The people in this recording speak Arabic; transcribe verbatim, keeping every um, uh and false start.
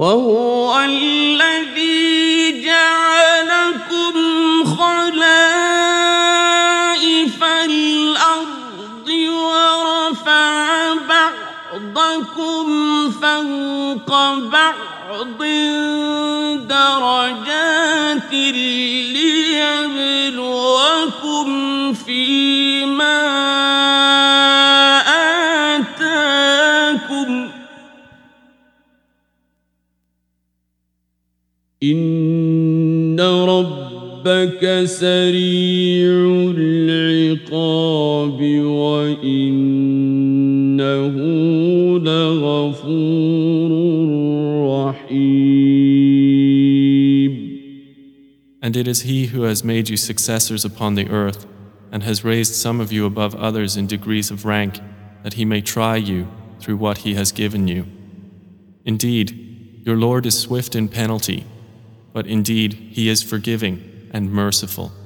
وهو الذي جعلكم خلائف الأرض ورفع بعضكم فوق بعض درجات ليبلوكم فيما آتاكم إن ربك سريع العقاب وإنه لغفور رحيم. And it is He who has made you successors upon the earth and has raised some of you above others in degrees of rank that He may try you through what He has given you. Indeed, your Lord is swift in penalty, but indeed He is forgiving and merciful.